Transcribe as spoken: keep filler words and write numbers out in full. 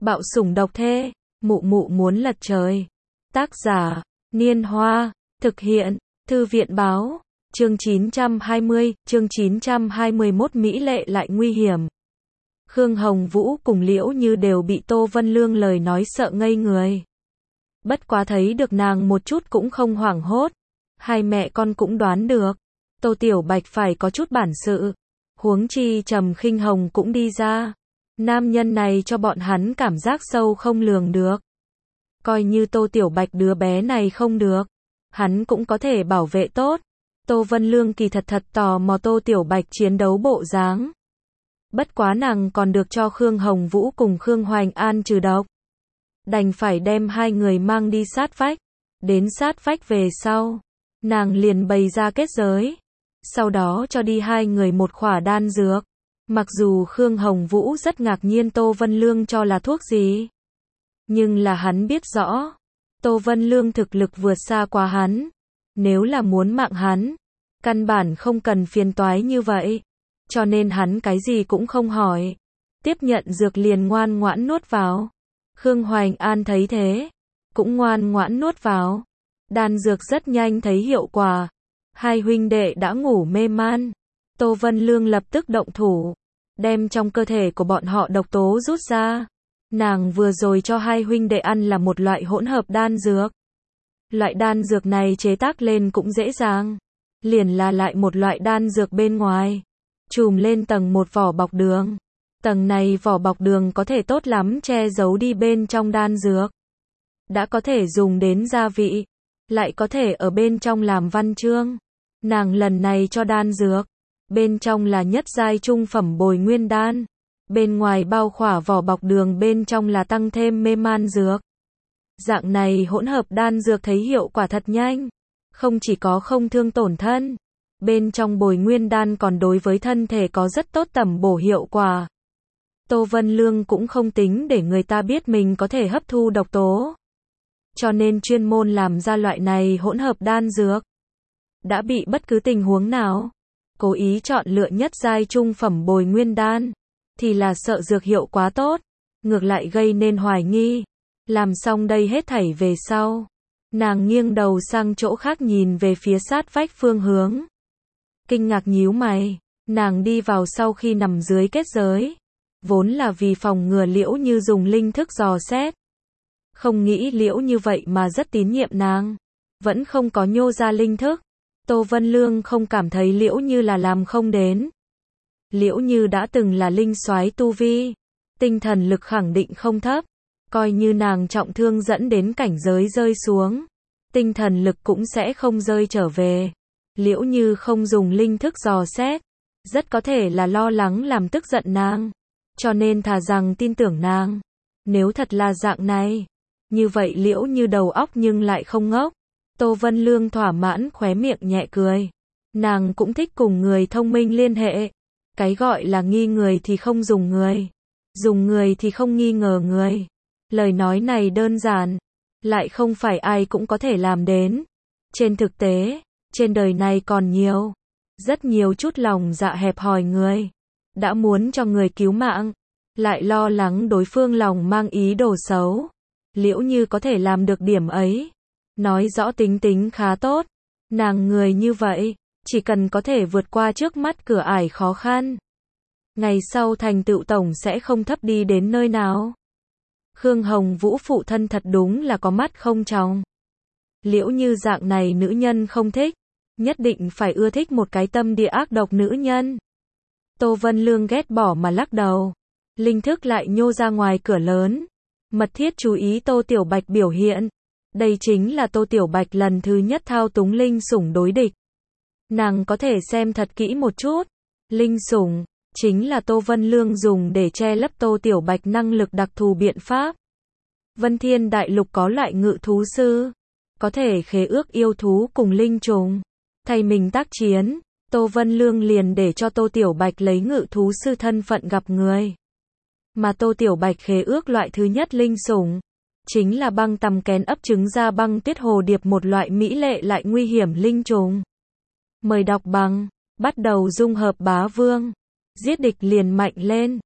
Bạo sủng độc thê, mụ mụ muốn lật trời. Tác giả, Niên Hoa, thực hiện, Thư viện báo, chương chín trăm hai mươi, chương chín trăm hai mươi mốt mỹ lệ lại nguy hiểm. Khương Hồng Vũ cùng Liễu Như đều bị Tô Vân Lương lời nói sợ ngây người. Bất quá thấy được nàng một chút cũng không hoảng hốt. Hai mẹ con cũng đoán được. Tô Tiểu Bạch phải có chút bản sự. Huống chi Trầm Khinh Hồng cũng đi ra. Nam nhân này cho bọn hắn cảm giác sâu không lường được. Coi như Tô Tiểu Bạch đứa bé này không được, hắn cũng có thể bảo vệ tốt. Tô Vân Lương kỳ thật thật tò mò Tô Tiểu Bạch chiến đấu bộ dáng. Bất quá nàng còn được cho Khương Hồng Vũ cùng Khương Hoành An trừ độc. Đành phải đem hai người mang đi sát vách. Đến sát vách về sau, nàng liền bày ra kết giới. Sau đó cho đi hai người một khỏa đan dược. Mặc dù Khương Hồng Vũ rất ngạc nhiên Tô Vân Lương cho là thuốc gì. Nhưng là hắn biết rõ. Tô Vân Lương thực lực vượt xa qua hắn. Nếu là muốn mạng hắn, căn bản không cần phiền toái như vậy. Cho nên hắn cái gì cũng không hỏi. Tiếp nhận dược liền ngoan ngoãn nuốt vào. Khương Hoành An thấy thế, cũng ngoan ngoãn nuốt vào. Đan dược rất nhanh thấy hiệu quả. Hai huynh đệ đã ngủ mê man. Tô Vân Lương lập tức động thủ, đem trong cơ thể của bọn họ độc tố rút ra. Nàng vừa rồi cho hai huynh đệ ăn là một loại hỗn hợp đan dược. Loại đan dược này chế tác lên cũng dễ dàng. Liền là lại một loại đan dược bên ngoài. Chùm lên tầng một vỏ bọc đường. Tầng này vỏ bọc đường có thể tốt lắm che giấu đi bên trong đan dược. Đã có thể dùng đến gia vị. Lại có thể ở bên trong làm văn chương. Nàng lần này cho đan dược. Bên trong là nhất giai trung phẩm bồi nguyên đan. Bên ngoài bao khỏa vỏ bọc đường bên trong là tăng thêm mê man dược. Dạng này hỗn hợp đan dược thấy hiệu quả thật nhanh. Không chỉ có không thương tổn thân. Bên trong bồi nguyên đan còn đối với thân thể có rất tốt tẩm bổ hiệu quả. Tô Vân Lương cũng không tính để người ta biết mình có thể hấp thu độc tố. Cho nên chuyên môn làm ra loại này hỗn hợp đan dược. Đã bị bất cứ tình huống nào cố ý chọn lựa nhất giai trung phẩm bồi nguyên đan, thì là sợ dược hiệu quá tốt, ngược lại gây nên hoài nghi. Làm xong đây hết thảy về sau, nàng nghiêng đầu sang chỗ khác nhìn về phía sát vách phương hướng. Kinh ngạc nhíu mày, nàng đi vào sau khi nằm dưới kết giới. Vốn là vì phòng ngừa Liễu Như dùng linh thức dò xét. Không nghĩ Liễu Như vậy mà rất tín nhiệm nàng. Vẫn không có nhô ra linh thức. Tô Vân Lương không cảm thấy Liễu Như là làm không đến. Liễu Như đã từng là linh soái tu vi. Tinh thần lực khẳng định không thấp. Coi như nàng trọng thương dẫn đến cảnh giới rơi xuống. Tinh thần lực cũng sẽ không rơi trở về. Liễu Như không dùng linh thức dò xét. Rất có thể là lo lắng làm tức giận nàng. Cho nên thà rằng tin tưởng nàng. Nếu thật là dạng này, như vậy Liễu Như đầu óc nhưng lại không ngốc. Tô Vân Lương thỏa mãn khóe miệng nhẹ cười. Nàng cũng thích cùng người thông minh liên hệ. Cái gọi là nghi người thì không dùng người. Dùng người thì không nghi ngờ người. Lời nói này đơn giản. Lại không phải ai cũng có thể làm đến. Trên thực tế, trên đời này còn nhiều. Rất nhiều chút lòng dạ hẹp hòi người. Đã muốn cho người cứu mạng. Lại lo lắng đối phương lòng mang ý đồ xấu. Liễu Như có thể làm được điểm ấy. Nói rõ tính tính khá tốt. Nàng người như vậy, chỉ cần có thể vượt qua trước mắt cửa ải khó khăn. Ngày sau thành tựu tổng sẽ không thấp đi đến nơi nào. Khương Hồng Vũ phụ thân thật đúng là có mắt không tròng. Liễu Như dạng này nữ nhân không thích. Nhất định phải ưa thích một cái tâm địa ác độc nữ nhân. Tô Vân Lương ghét bỏ mà lắc đầu. Linh thức lại nhô ra ngoài cửa lớn. Mật thiết chú ý Tô Tiểu Bạch biểu hiện. Đây chính là Tô Tiểu Bạch lần thứ nhất thao túng linh sủng đối địch. Nàng có thể xem thật kỹ một chút. Linh sủng chính là Tô Vân Lương dùng để che lấp Tô Tiểu Bạch năng lực đặc thù biện pháp. Vân Thiên Đại Lục có loại ngự thú sư, có thể khế ước yêu thú cùng linh trùng. Thay mình tác chiến, Tô Vân Lương liền để cho Tô Tiểu Bạch lấy ngự thú sư thân phận gặp người. Mà Tô Tiểu Bạch khế ước loại thứ nhất linh sủng, chính là băng tằm kén ấp trứng ra băng tuyết hồ điệp, một loại mỹ lệ lại nguy hiểm linh trùng. Mời đọc bằng, bắt đầu dung hợp bá vương, giết địch liền mạnh lên.